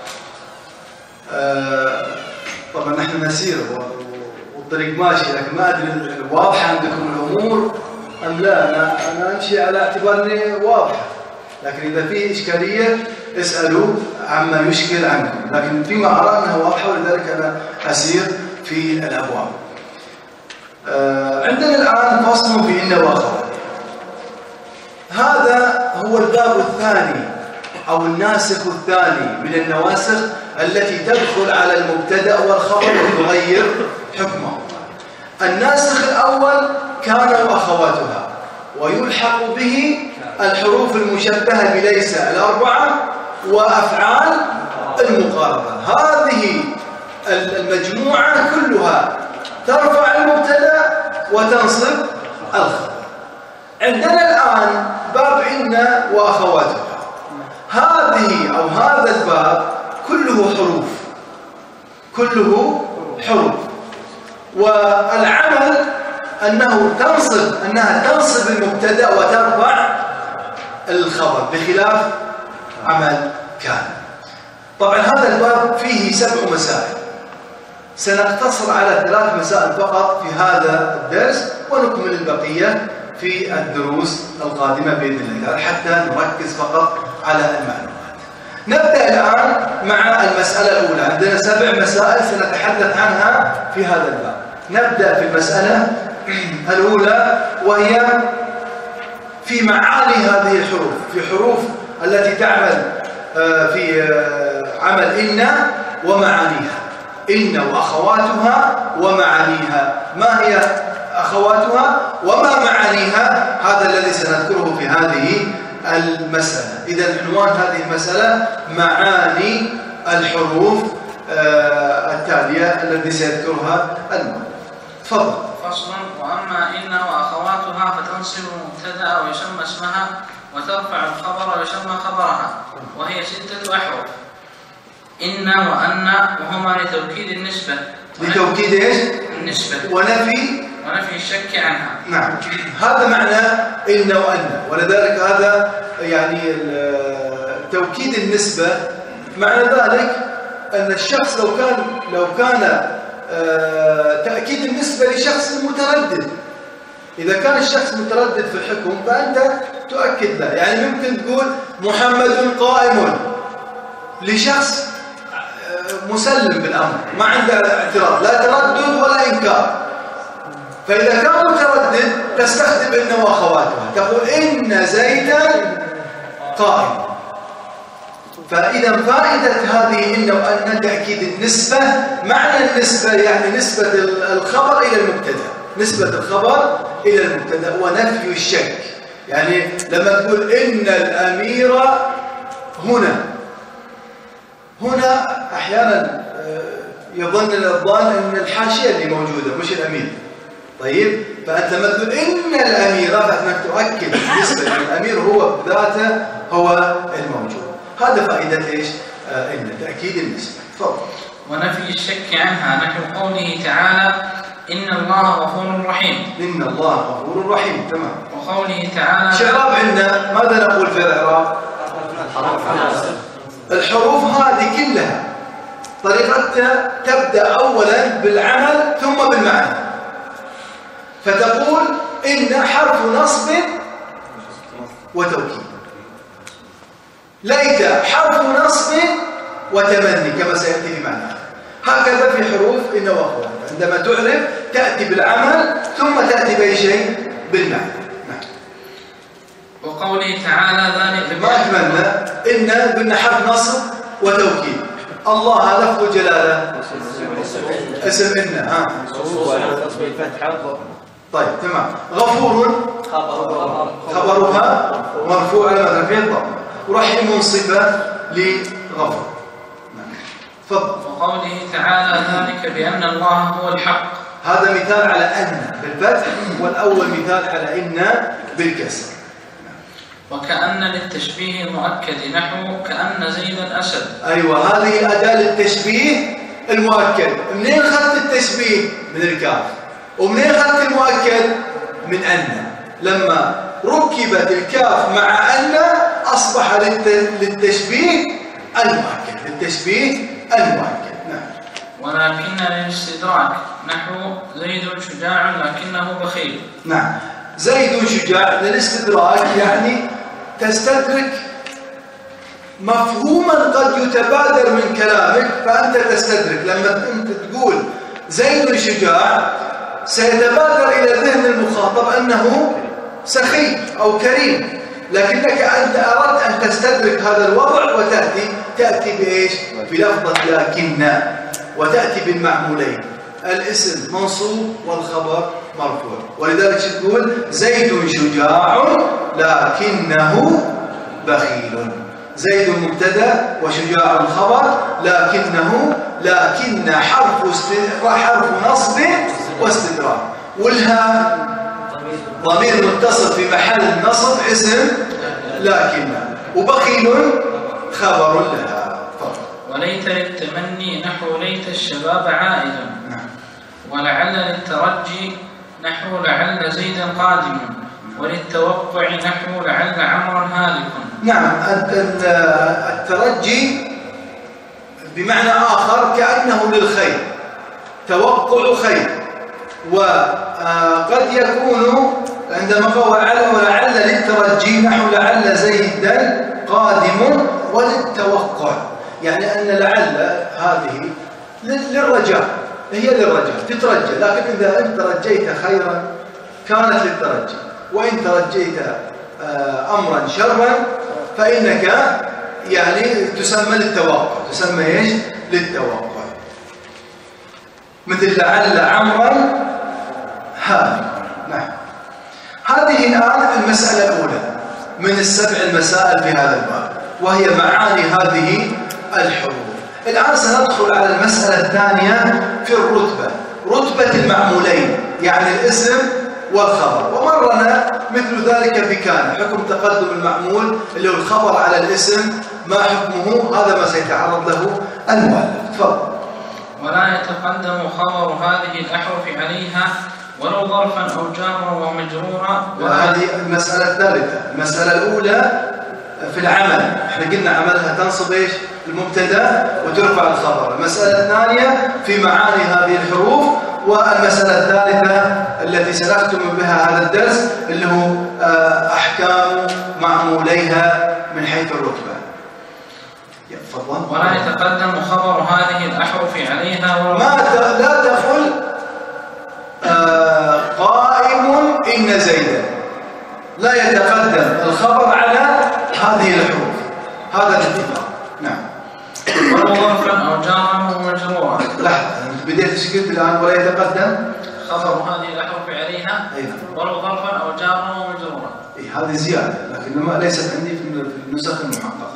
S1: طبعا نحن نسير والطريق ماشي، لكن ما أدري واضحة عندكم الأمور أم لا. أنا أمشي على اعتبار أني واضحة، لكن إذا في إشكالية اسألوا عما يشكل عنكم، لكن فيما أرى أنها واضحة ولذلك أنا أسير في الأبواب. عندنا الآن فصل في إن وأخواتها. هذا هو الباب الثاني أو الناسخ الثاني من النواسخ التي تدخل على المبتدأ والخبر وتغير حكمه. الناسخ الأول كان وأخواتها، ويلحق به الحروف المشبهة بليس 4 وأفعال المقاربة. هذه المجموعة كلها ترفع المبتدأ وتنصب الخبر. عندنا الآن باب إن وأخواتها. هذه أو هذا الباب كله حروف، والعمل أنها تنصب المبتدأ وترفع الخبر بخلاف عمل كان. طبعا هذا الباب فيه 7 مسائل، سنقتصر على 3 مسائل فقط في هذا الدرس ونكمل البقية في الدروس القادمة بإذن الله حتى نركز فقط على المعلومات. نبدأ الآن مع المسألة الأولى. عندنا 7 مسائل سنتحدث عنها في هذا الباب. نبدأ في المسألة الأولى وهي في معاني هذه الحروف، في حروف التي تعمل في عمل إن ومعانيها. إن وأخواتها ومعانيها. ما هي أخواتها وما معانيها؟ هذا الذي سنذكره في هذه المسألة. إذا عنوان هذه المسألة معاني الحروف التالية التي سيذكرها المؤلف. تفضل.
S2: فصل. وأما إن وأخواتها فتنصب مبتدأ ويسمى اسمها وترفع الخبر ويسمى خبرها، وهي 6 أحرف: إن وأن، وهما لتوكيد النسبة.
S1: لتوكيد إيش؟
S2: النسبة
S1: ونفي
S2: الشك عنها.
S1: نعم، هذا معنى إن وأن، ولذلك هذا يعني توكيد النسبة. معنى ذلك أن الشخص لو كان تأكيد النسبة لشخص متردد، إذا كان الشخص متردد في الحكم فأنت تؤكد له. يعني ممكن تقول محمد قائم لشخص مسلم بالأمر، ما عنده اعتراض، لا تردد ولا إنكار. فإذا كان متردد تستخدم إن وأخواتها، تقول إن زيدا قائم. فإذا فائدة هذه إن وأن تأكيد النسبة. معنى النسبة يعني نسبة الخبر إلى المبتدأ، نسبة الخبر إلى المبتدأ ونفي الشك. يعني لما تقول إن الأمير هنا أحيانا يظن الظان أن الحاشية اللي موجودة مش الأمير. طيب، فأنت لما تقول إن الأمير فأنك تؤكد بالنسبة للأمير هو بذاته هو الموجود. هذا فائدة إيش؟ إن تأكيد النسبة. تفضل.
S2: ونفي الشك عنها نحو قوله تعالى: إن الله غفور رحيم.
S1: إن الله غفور رحيم. تمام.
S2: وقوله تعالى:
S1: شعراب عندنا ماذا نقول في الإعراب؟ الحروف هذه كلها طريقتها تبدأ أولا بالعمل ثم بالمعنى. فتقول إن حرف نصب وتوكيد، ليت حرف نصب وتمني كما سيأتي في معنى. هكذا في حروف إن وأخواتها، عندما تعرف تأتي بالعمل ثم تأتي بأي شيء بالمعنى. نعم.
S2: وقوله تعالى: ذلك
S1: ما أكملنا إن قلنا حرف نصب وتوكيد. الله لفظ جلالة اسم إن طيب تمام. غفور خبرها مرفوع على رفع الضمة، ورحيم صفة لغفور. تفضل.
S2: وقوله تعالى: ذلك بأن الله هو الحق.
S1: هذا مثال على أن بالفتح، والأول مثال على إن بالكسر.
S2: وكأن للتشبيه المؤكد نحو كأن زيدا أسد.
S1: أيوة، هذه أداة للتشبيه المؤكد. منين أخذت التشبيه؟ من الكاف. ومنين أخذت المؤكد؟ من أن. لما ركبت الكاف مع أن أصبح للتشبيه المؤكد، للتشبيه المؤكد. نعم.
S2: ولكن للاستدراك نحو زيد شجاع لكنه بخيل.
S1: نعم، زيد شجاع للاستدراك، يعني تستدرك مفهوما قد يتبادر من كلامك، فأنت تستدرك. لما أنت تقول زيد شجاع سيتبادر إلى ذهن المخاطب أنه سخي أو كريم، لكنك أنت أردت أن تستدرك هذا الوضع وتأتي بإيش؟ بلفظة لكن، وتأتي بالمعمولين، الاسم منصوب والخبر مرفوع. ولذلك تقول زيد شجاع لكنه بخيل. زيد مبتدا وشجاع خبر، لكن حرف نصب واستدراك. والها ضمير متصل في محل نصب اسم لكن، وبخيل خبر لها.
S2: وليت للتمني نحو ليت الشباب عائد. ولعل للترجي نحو لعل زيدا قادم. وللتوقع نحو لعل عمرا هالك. نعم،
S1: الترجي بمعنى آخر كأنه للخير، توقع خير. وقد يكون عندما قال ولعل للترجي نحو لعل زيدا قادم. وللتوقع يعني أن لعل هذه للرجاء، هي للرجاء، تترجى. لكن إذا أنت رجيت خيرا كانت للترجي، وإن ترجيت أمرا شرا فإنك يعني تسمى للتوقع. تسمى إيش؟ للتوقع. مثل لعل عمرا هالك. نعم. هذه الآن المسألة الأولى من 7 المسائل في هذا الباب، وهي معاني هذه الحروف. الآن سندخل على المسألة الثانية في الرتبة، رتبة المعمولين، يعني الاسم والخبر. ومرنا مثل ذلك في كان حكم تقدم المعمول اللي هو الخبر على الاسم، ما حكمه؟ هذا ما سيتعرض له المؤلف. تفضل.
S2: ولا يتقدم خبر هذه الأحرف عليها ولو ظرفا أو جارا ومجرورا.
S1: وهذه المسألة الثالثة. المسألة الأولى في العمل، احنا قلنا عملها تنصب ايش؟ المبتدا وترفع الخبر. المسألة الثانية في معاني هذه الحروف. والمسألة الثالثة التي سنختم بها هذا الدرس اللي هو أحكام معموليها من حيث الرتبة.
S2: ولا يتقدم خبر هذه الأحرف عليها
S1: لا تقل قائم إن زيدا، لا يتقدم الخبر على هذه الحروف. هذا الاتفاق. نعم.
S2: ولو ظرفا أو جارا ومجرورا.
S1: لحظة، أنت بديت تشكيل الآن ولا يتقدم
S2: خبر هذه الأحرف عليها ولو ظرفا أو جارا ومجرورا.
S1: هذه زيادة لكن ليست عندي في النسخ المحققة.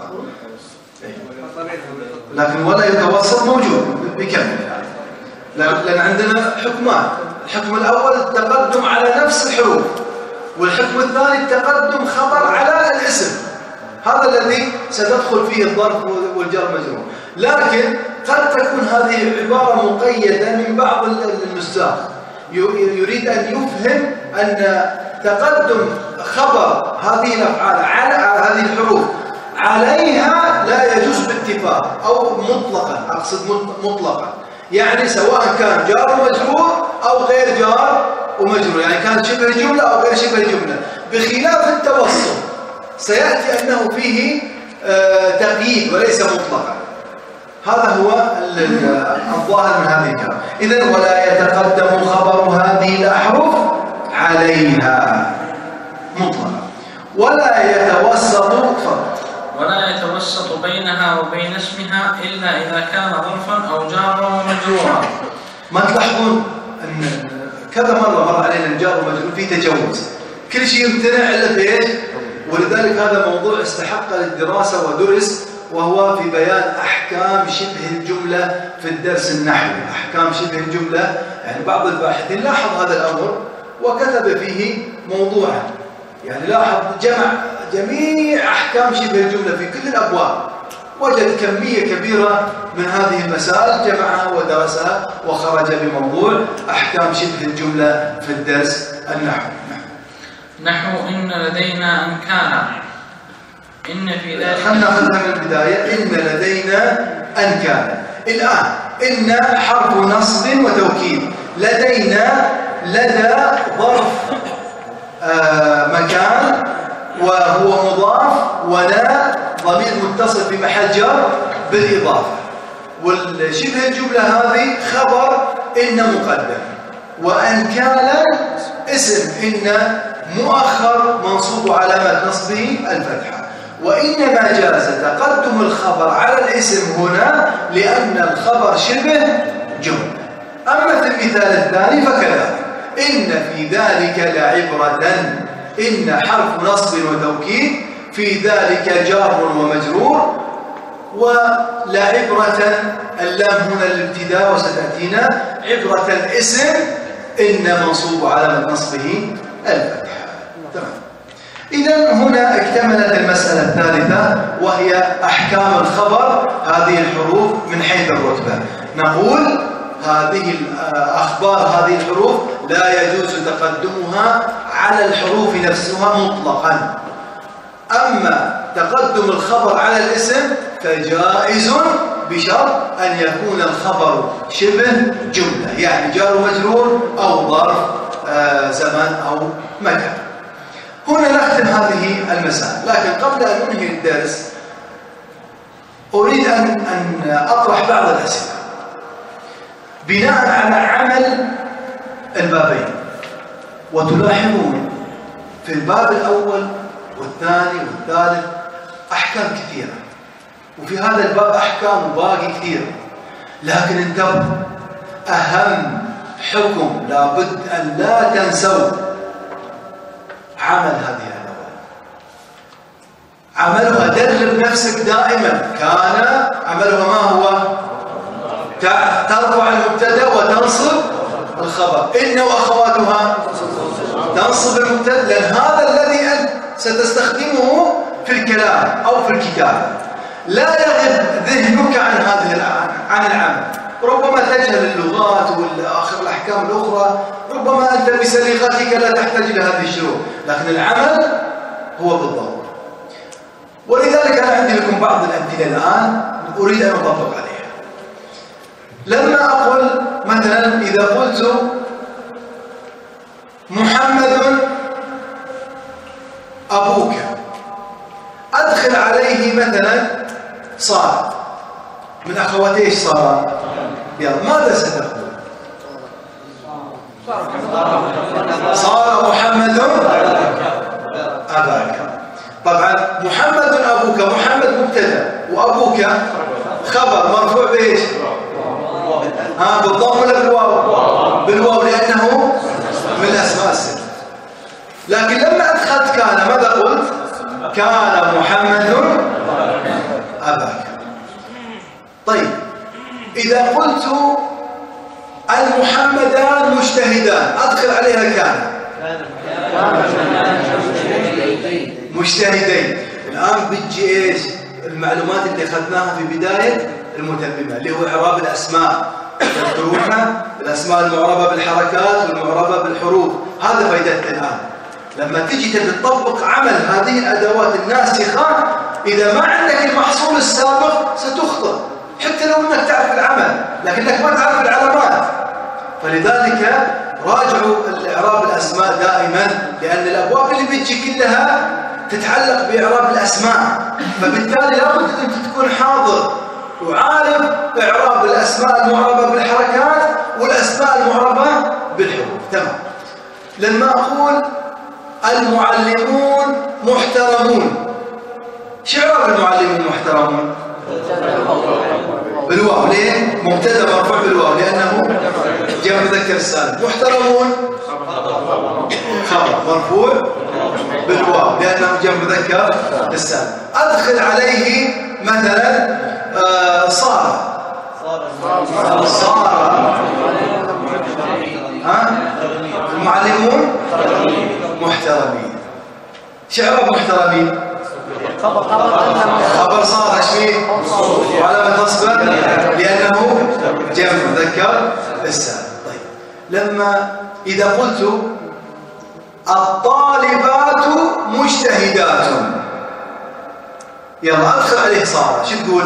S1: لكن ولا يتوسط موجود بكمل. لأن عندنا حكمان. الحكم الأول التقدم على نفس الحروف، والحكم الثاني التقدم خبر على الاسم. هذا الذي سندخل فيه الظرف والجر مجرور. لكن قد تكون هذه العبارة مقيدة من بعض النساخ يريد أن يفهم أن تقدم خبر هذه الأفعال على هذه الحروف عليها لا يجوز باتفاق أو مطلقا. أقصد مطلقا، يعني سواء كان جار ومجرور أو غير جار ومجرور، يعني كان شبه جملة أو غير شبه جملة، بخلاف التوسط سيأتي أنه فيه تقييد وليس مطلقا. هذا هو الظاهر من هذه الكلام. إذن ولا يتقدم خبر هذه الأحرف عليها مطلقا. ولا
S2: يتوسط بينها وبين اسمها إلا إذا كان ظرفا أو جارا ومجرورا.
S1: ما تلاحظون أن كذا مرة علينا الجار ومجرور في تجوز، كل شيء يمتنع إلا بإيش؟ ولذلك هذا موضوع استحق للدراسة ودرس، وهو في بيان أحكام شبه الجملة في الدرس النحوي. أحكام شبه الجملة، يعني بعض الباحثين لاحظ هذا الأمر وكتب فيه موضوعا، يعني لاحظ جمع جميع أحكام شبه الجملة في كل الأبواب، وجد كمية كبيرة من هذه المسائل جمعها ودرسها وخرج بموضوع أحكام شبه الجملة في الدرس النحوي.
S2: نحو إن لدينا أنكالا. إن في ذلك،
S1: خلنا ناخذها من البداية. إن لدينا أنكالا. الآن إن حرف نصب وتوكيد. لدينا، لدى ظرف مكان وهو مضاف، ونا ضمير متصل في محل جر بالإضافة. والشبه الجملة هذه خبر إن مقدم، وأنكالا اسم إن مؤخر منصوب علامة نصبه الفتحة. وإنما جاز تقدم الخبر على الاسم هنا لأن الخبر شبه جملة. أما في المثال الثاني فكذلك. إن في ذلك لعبرة. إن حرف نصب وتوكيد، في ذلك جار ومجرور، ولعبرة اللام هنا الابتداء وستأتينا عبرة الاسم إن منصوب علامة نصبه الفتحة. تمام. إذن هنا اكتملت المسألة الثالثة وهي أحكام الخبر هذه الحروف من حيث الرتبة. نقول هذه أخبار هذه الحروف لا يجوز تقدمها على الحروف نفسها مطلقا. أما تقدم الخبر على الاسم فجائز بشرط أن يكون الخبر شبه جملة، يعني جار ومجرور أو ظرف زمان أو مكان. هنا نختم هذه المسائل، لكن قبل أن أنهي الدرس أريد أن أطرح بعض الأسئلة بناء على عمل البابين. وتلاحظون في الباب الأول والثاني والثالث أحكام كثيرة، وفي هذا الباب أحكام باقي كثيرة، لكن انتبهوا، أهم حكم لابد أن لا تنسوا عمل هذه الأدوات. عملها درب نفسك دائما. كان عملها ما هو؟ ترفع المبتدا وتنصب الخبر. إن وأخواتها تنصب المبتدأ، لأن هذا الذي أنت ستستخدمه في الكلام أو في الكتابة. لا يغب ذهنك عن العمل. ربما تجهل اللغات والآخر الأحكام الأخرى، ربما أنت بسليقتك لا تحتاج إلى هذه الشروط، لكن العمل هو بالضبط. ولذلك أنا عندي لكم بعض الأمثلة الآن أريد أن أطبق عليها. لما أقول مثلا إذا قلت محمد أبوك، أدخل عليه مثلا صار من أخواتي صار، يلا ماذا ستقول؟ صار محمد أباك. طبعا محمد أبوك، محمد مبتدأ وأبوك خبر مرفوع بإيش؟ بالضم ولا بالواو؟ بالواو، لأنه من الأسماء الستة. لكن لما أدخلت كان ماذا قلت؟ كان محمد أباك. طيب إذا قلت المحمدان مجتهدان، أدخل عليها كان مجتهدين. الآن بتجي إيش المعلومات اللي أخذناها في بداية المتممة، اللي هو إعراب الأسماء. تذكرونها الأسماء المعربة بالحركات والمعربة بالحروف. هذا فائدتنا الآن. لما تجي تطبق عمل هذه الأدوات الناسخة، إذا ما عندك المحصول السابق ستخطئ، حتى لو أنك تعرف العمل لكنك ما تعرف العلامات. فلذلك راجعوا الإعراب الأسماء دائما، لأن الأبواب اللي بتجي كلها تتعلق بإعراب الأسماء، فبالتالي لابد أن تكون حاضر وعارف إعراب الأسماء المعربة بالحركات والأسماء المعربة بالحروف. تمام. لما أقول المعلمون محترمون، شو إعراب المعلمون محترمون؟ بالواو. ليه؟ مبتدأ مرفوع بالواو لأنه جمع مذكر سالم. محترمون خبر مرفوع بالواو لأنه جمع مذكر السالم. أدخل عليه مثلا صار. المعلمون محترمين. شو إعراب محترمين؟ خبر صار اشميه وعلامة نصبه لأنه جمع مذكر السالم. طيب لما إذا قلت الطالبات مجتهدات، يلا أدخل عليه صار، شو تقول؟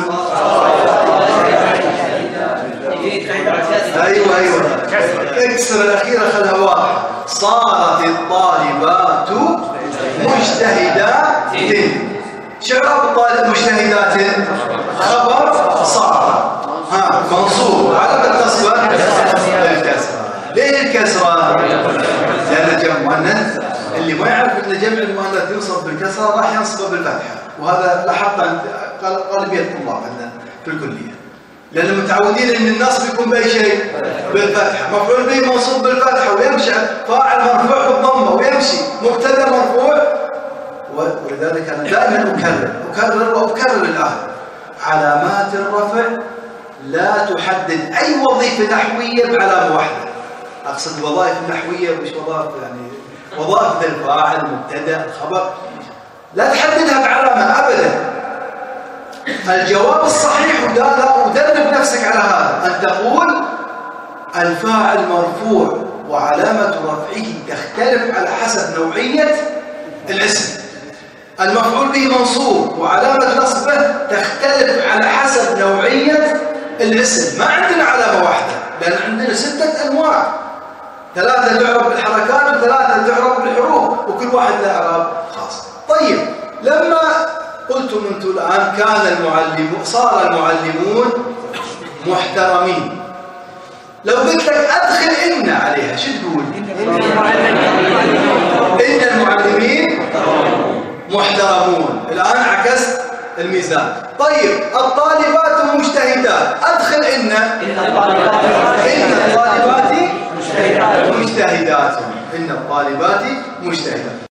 S1: أيوة اكسر الأخيرة خلها واحد. صارت الطالبات مجتهدات. شو إعراب الطالب مجتهدات؟ خبر صار منصوب علامة نصبه الكسرة. ليه الكسرة؟ لأن جمع مؤنث، اللي ما يعرف أن جمع المؤنث ينصب بالكسرة راح ينصب بالفتحة، وهذا لاحظت عند غالبية الطلاب عندنا في الكلية، لأن متعودين أن النصب يكون بأي شيء بالفتحة. مفعول به منصوب بالفتحة ويمشي، فاعل مرفوع بالضمة ويمشي، مبتدأ مرفوع. ولذلك أنا دائما أكرر الآن: علامات الرفع لا تحدد أي وظيفة نحوية بعلامة واحدة. أقصد الوظائف النحوية مش وظائف يعني وظائف الفاعل مبتدأ الخبر، لا تحددها بعلامة أبدا. الجواب الصحيح ودرب نفسك على هذا أن تقول الفاعل مرفوع وعلامة رفعه تختلف على حسب نوعية الاسم. المفعول به منصوب وعلامة نصبه تختلف على حسب نوعية الاسم. ما عندنا علامة واحدة، لأن عندنا 6 أنواع، 3 تعرف بالحركات و3 تعرف بالحروف، وكل واحد له إعراب خاص. طيب لما قلتم أنتم الآن صار المعلمون محترمين، لو قلت لك أدخل إن عليها شو تقول؟ إن المعلمين محترمون. الآن عكست الميزان. طيب الطالبات مجتهدات، أدخل إن الطالبات مجتهدات. إن الطالبات مجتهدات.